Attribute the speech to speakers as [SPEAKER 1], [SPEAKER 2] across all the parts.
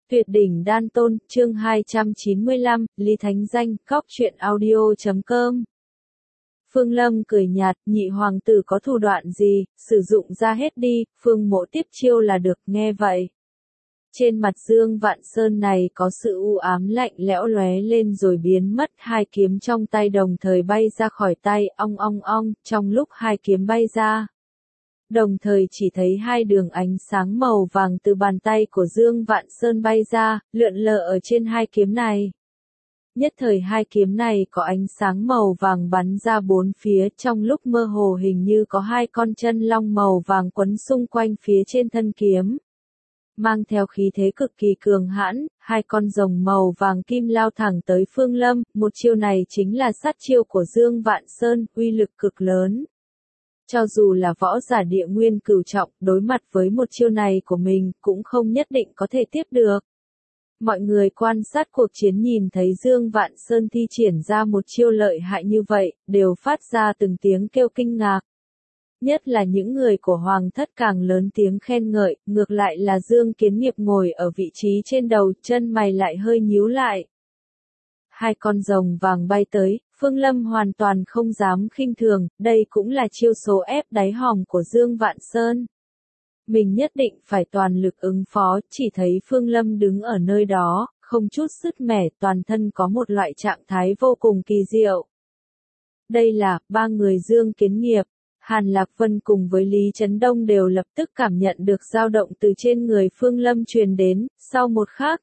[SPEAKER 1] Tuyệt đỉnh đan tôn, chương 295, Lý Thánh Danh, góc truyện audio.com. Phương Lâm cười nhạt, nhị hoàng tử có thủ đoạn gì, sử dụng ra hết đi, Phương Mỗ tiếp chiêu là được, nghe vậy. Trên mặt Dương Vạn Sơn này có sự u ám lạnh lẽo lóe lên rồi biến mất, hai kiếm trong tay đồng thời bay ra khỏi tay, ong ong ong, trong lúc hai kiếm bay ra. Đồng thời chỉ thấy hai đường ánh sáng màu vàng từ bàn tay của Dương Vạn Sơn bay ra, lượn lờ ở trên hai kiếm này. Nhất thời hai kiếm này có ánh sáng màu vàng bắn ra bốn phía, trong lúc mơ hồ hình như có hai con chân long màu vàng quấn xung quanh phía trên thân kiếm. Mang theo khí thế cực kỳ cường hãn, hai con rồng màu vàng kim lao thẳng tới Phương Lâm, một chiêu này chính là sát chiêu của Dương Vạn Sơn, uy lực cực lớn. Cho dù là võ giả địa nguyên cửu trọng, đối mặt với một chiêu này của mình, cũng không nhất định có thể tiếp được. Mọi người quan sát cuộc chiến nhìn thấy Dương Vạn Sơn thi triển ra một chiêu lợi hại như vậy, đều phát ra từng tiếng kêu kinh ngạc. Nhất là những người của Hoàng thất càng lớn tiếng khen ngợi, ngược lại là Dương Kiến Nghiệp ngồi ở vị trí trên đầu, chân mày lại hơi nhíu lại. Hai con rồng vàng bay tới, Phương Lâm hoàn toàn không dám khinh thường, đây cũng là chiêu số ép đáy hòm của Dương Vạn Sơn. Mình nhất định phải toàn lực ứng phó, chỉ thấy Phương Lâm đứng ở nơi đó, không chút sứt mẻ, toàn thân có một loại trạng thái vô cùng kỳ diệu. Đây là, ba người Dương Kiến Nghiệp, Hàn Lạc Vân cùng với Lý Chấn Đông đều lập tức cảm nhận được dao động từ trên người Phương Lâm truyền đến, sau một khắc.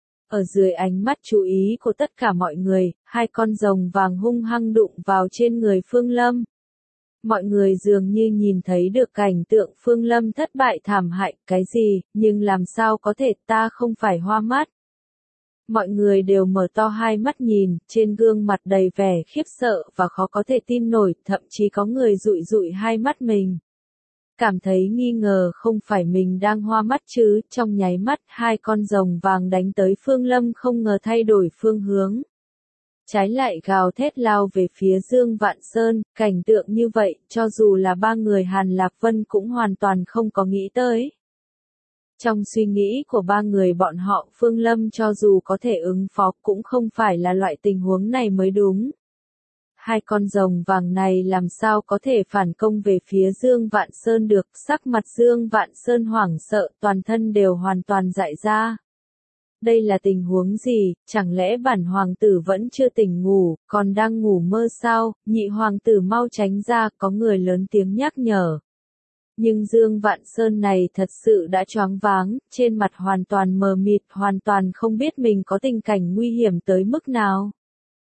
[SPEAKER 1] Ở dưới ánh mắt chú ý của tất cả mọi người, hai con rồng vàng hung hăng đụng vào trên người Phương Lâm. Mọi người dường như nhìn thấy được cảnh tượng Phương Lâm thất bại thảm hại, cái gì, nhưng làm sao có thể, ta không phải hoa mắt. Mọi người đều mở to hai mắt nhìn, trên gương mặt đầy vẻ khiếp sợ và khó có thể tin nổi, thậm chí có người dụi dụi hai mắt mình. Cảm thấy nghi ngờ không phải mình đang hoa mắt chứ, trong nháy mắt hai con rồng vàng đánh tới Phương Lâm không ngờ thay đổi phương hướng. Trái lại gào thét lao về phía Dương Vạn Sơn, cảnh tượng như vậy, cho dù là ba người Hàn Lạc Vân cũng hoàn toàn không có nghĩ tới. Trong suy nghĩ của ba người bọn họ, Phương Lâm cho dù có thể ứng phó cũng không phải là loại tình huống này mới đúng. Hai con rồng vàng này làm sao có thể phản công về phía Dương Vạn Sơn được, sắc mặt Dương Vạn Sơn hoảng sợ, toàn thân đều hoàn toàn dại ra. Đây là tình huống gì, chẳng lẽ bản hoàng tử vẫn chưa tỉnh ngủ, còn đang ngủ mơ sao, nhị hoàng tử mau tránh ra, có người lớn tiếng nhắc nhở. Nhưng Dương Vạn Sơn này thật sự đã choáng váng, trên mặt hoàn toàn mờ mịt, hoàn toàn không biết mình có tình cảnh nguy hiểm tới mức nào.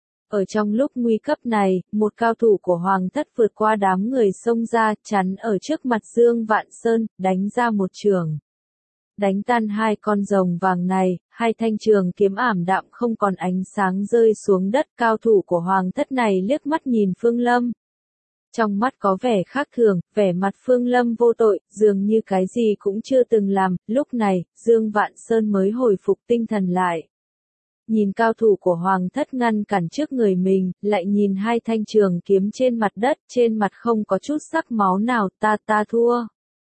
[SPEAKER 1] Ở trong lúc nguy cấp này, một cao thủ của Hoàng thất vượt qua đám người xông ra, chắn ở trước mặt Dương Vạn Sơn, đánh ra một chưởng. Đánh tan hai con rồng vàng này, hai thanh trường kiếm ảm đạm không còn ánh sáng rơi xuống đất, cao thủ của Hoàng thất này liếc mắt nhìn Phương Lâm. Trong mắt có vẻ khác thường, vẻ mặt Phương Lâm vô tội, dường như cái gì cũng chưa từng làm, lúc này, Dương Vạn Sơn mới hồi phục tinh thần lại. Nhìn cao thủ của Hoàng thất ngăn cản trước người mình, lại nhìn hai thanh trường kiếm trên mặt đất, trên mặt không có chút sắc máu nào, ta thua.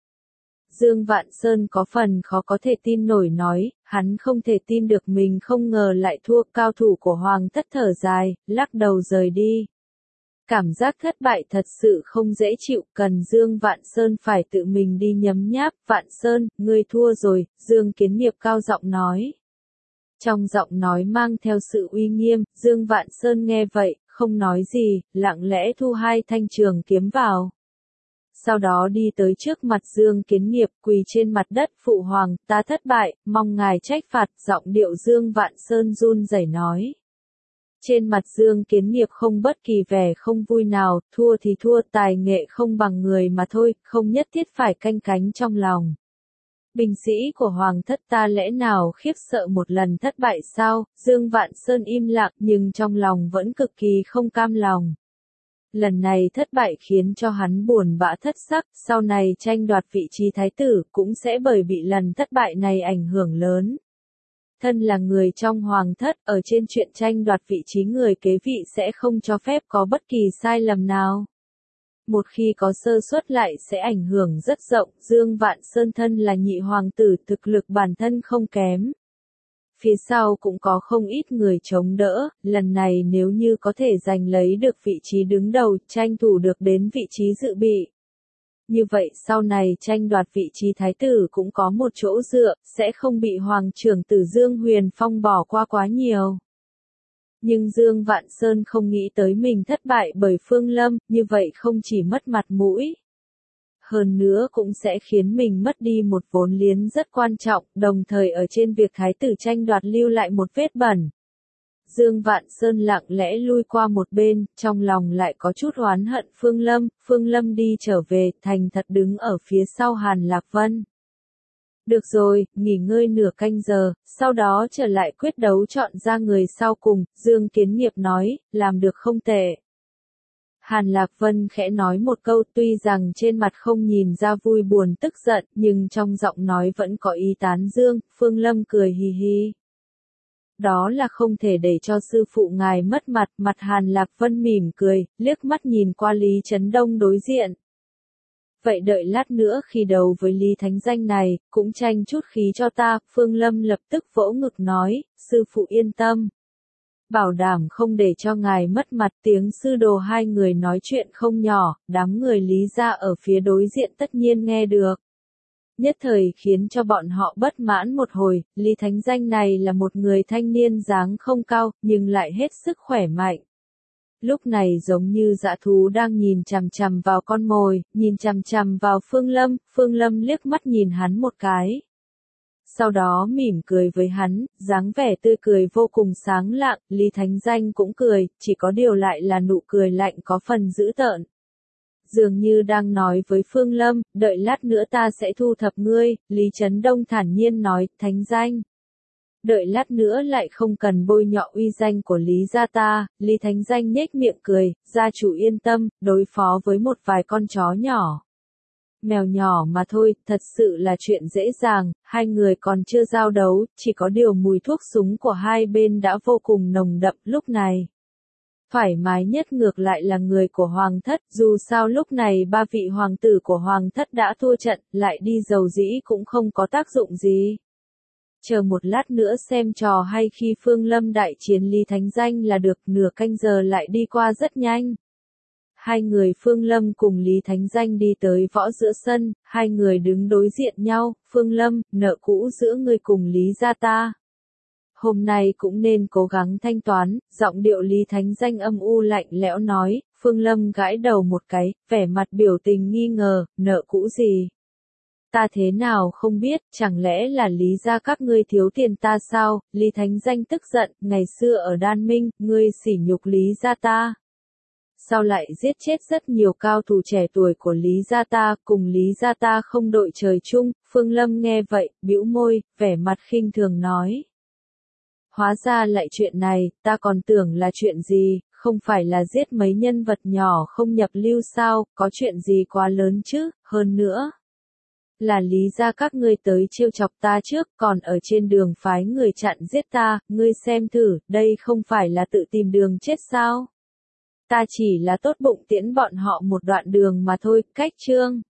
[SPEAKER 1] Dương Vạn Sơn có phần khó có thể tin nổi nói, hắn không thể tin được mình không ngờ lại thua, cao thủ của Hoàng thất thở dài, lắc đầu rời đi. Cảm giác thất bại thật sự không dễ chịu, cần Dương Vạn Sơn phải tự mình đi nhấm nháp, Vạn Sơn, ngươi thua rồi, Dương Kiến Nghiệp cao giọng nói. Trong giọng nói mang theo sự uy nghiêm, Dương Vạn Sơn nghe vậy, không nói gì, lặng lẽ thu hai thanh trường kiếm vào. Sau đó đi tới trước mặt Dương Kiến Nghiệp, quỳ trên mặt đất, phụ hoàng, ta thất bại, mong ngài trách phạt, giọng điệu Dương Vạn Sơn run rẩy nói. Trên mặt Dương Kiến Nghiệp không bất kỳ vẻ không vui nào, thua thì thua, tài nghệ không bằng người mà thôi, không nhất thiết phải canh cánh trong lòng. Binh sĩ của Hoàng thất ta lẽ nào khiếp sợ một lần thất bại sao, Dương Vạn Sơn im lặng nhưng trong lòng vẫn cực kỳ không cam lòng. Lần này thất bại khiến cho hắn buồn bã thất sắc, sau này tranh đoạt vị trí thái tử cũng sẽ bởi bị lần thất bại này ảnh hưởng lớn. Thân là người trong Hoàng thất, ở trên chuyện tranh đoạt vị trí người kế vị sẽ không cho phép có bất kỳ sai lầm nào. Một khi có sơ suất lại sẽ ảnh hưởng rất rộng, Dương Vạn Sơn thân là nhị hoàng tử, thực lực bản thân không kém. phía sau cũng có không ít người chống đỡ, lần này nếu như có thể giành lấy được vị trí đứng đầu, tranh thủ được đến vị trí dự bị. Như vậy sau này tranh đoạt vị trí thái tử cũng có một chỗ dựa, sẽ không bị Hoàng trưởng tử Dương Huyền Phong bỏ qua quá nhiều. Nhưng Dương Vạn Sơn không nghĩ tới mình thất bại bởi Phương Lâm, như vậy không chỉ mất mặt mũi. Hơn nữa cũng sẽ khiến mình mất đi một vốn liếng rất quan trọng, đồng thời ở trên việc thái tử tranh đoạt lưu lại một vết bẩn. Dương Vạn Sơn lặng lẽ lui qua một bên, trong lòng lại có chút oán hận Phương Lâm đi trở về, thành thật đứng ở phía sau Hàn Lạc Vân. Được rồi, nghỉ ngơi nửa canh giờ, sau đó trở lại quyết đấu chọn ra người sau cùng, Dương Kiến Nghiệp nói, làm được không tệ. Hàn Lạc Vân khẽ nói một câu, tuy rằng trên mặt không nhìn ra vui buồn tức giận, nhưng trong giọng nói vẫn có ý tán dương. Phương Lâm cười hì hì. Đó là không thể để cho sư phụ ngài mất mặt. Mặt Hàn Lạc Vân mỉm cười, liếc mắt nhìn qua Lý Chấn Đông đối diện. Vậy đợi lát nữa khi đấu với Lý Thánh Danh này, cũng tranh chút khí cho ta. Phương Lâm lập tức vỗ ngực nói, sư phụ yên tâm. Bảo đảm không để cho ngài mất mặt. Tiếng sư đồ hai người nói chuyện không nhỏ, đám người Lý gia ở phía đối diện tất nhiên nghe được. Nhất thời khiến cho bọn họ bất mãn một hồi. Lý Thánh Danh này là một người thanh niên dáng không cao, nhưng lại hết sức khỏe mạnh. Lúc này giống như dã thú đang nhìn chằm chằm vào con mồi, nhìn chằm chằm vào Phương Lâm liếc mắt nhìn hắn một cái. Sau đó mỉm cười với hắn, dáng vẻ tươi cười vô cùng sáng lạng. Lý Thánh Danh cũng cười, chỉ có điều lại là nụ cười lạnh có phần dữ tợn. Dường như đang nói với Phương Lâm, đợi lát nữa ta sẽ thu thập ngươi. Lý Chấn Đông thản nhiên nói, Thánh Danh. Đợi lát nữa lại không cần bôi nhọ uy danh của Lý gia ta. Lý Thánh Danh nhếch miệng cười, gia chủ yên tâm, đối phó với một vài con chó nhỏ. Mèo nhỏ mà thôi, thật sự là chuyện dễ dàng. Hai người còn chưa giao đấu, chỉ có điều mùi thuốc súng của hai bên đã vô cùng nồng đậm lúc này. Thoải mái nhất ngược lại là người của Hoàng thất, dù sao lúc này ba vị hoàng tử của Hoàng thất đã thua trận, lại đi dầu dĩ cũng không có tác dụng gì. Chờ một lát nữa xem trò hay khi Phương Lâm đại chiến Lý Thánh Danh là được, nửa canh giờ lại đi qua rất nhanh. Hai người Phương Lâm cùng Lý Thánh Danh đi tới võ giữa sân, hai người đứng đối diện nhau. Phương Lâm, nợ cũ giữa ngươi cùng Lý gia ta. Hôm nay cũng nên cố gắng thanh toán. Giọng điệu Lý Thánh Danh âm u lạnh lẽo nói. Phương Lâm gãi đầu một cái, vẻ mặt biểu tình nghi ngờ, nợ cũ gì? Ta thế nào không biết, chẳng lẽ là Lý gia các ngươi thiếu tiền ta sao? Lý Thánh Danh tức giận, ngày xưa ở Đan Minh, ngươi sỉ nhục Lý gia ta. Sao lại giết chết rất nhiều cao thủ trẻ tuổi của Lý gia ta, cùng Lý gia ta không đội trời chung. Phương Lâm nghe vậy, bĩu môi, vẻ mặt khinh thường nói. Hóa ra lại chuyện này, ta còn tưởng là chuyện gì, không phải là giết mấy nhân vật nhỏ không nhập lưu sao, có chuyện gì quá lớn chứ, hơn nữa. Là Lý gia các ngươi tới trêu chọc ta trước, còn ở trên đường phái người chặn giết ta, ngươi xem thử, đây không phải là tự tìm đường chết sao? Ta chỉ là tốt bụng tiễn bọn họ một đoạn đường mà thôi. Cách chương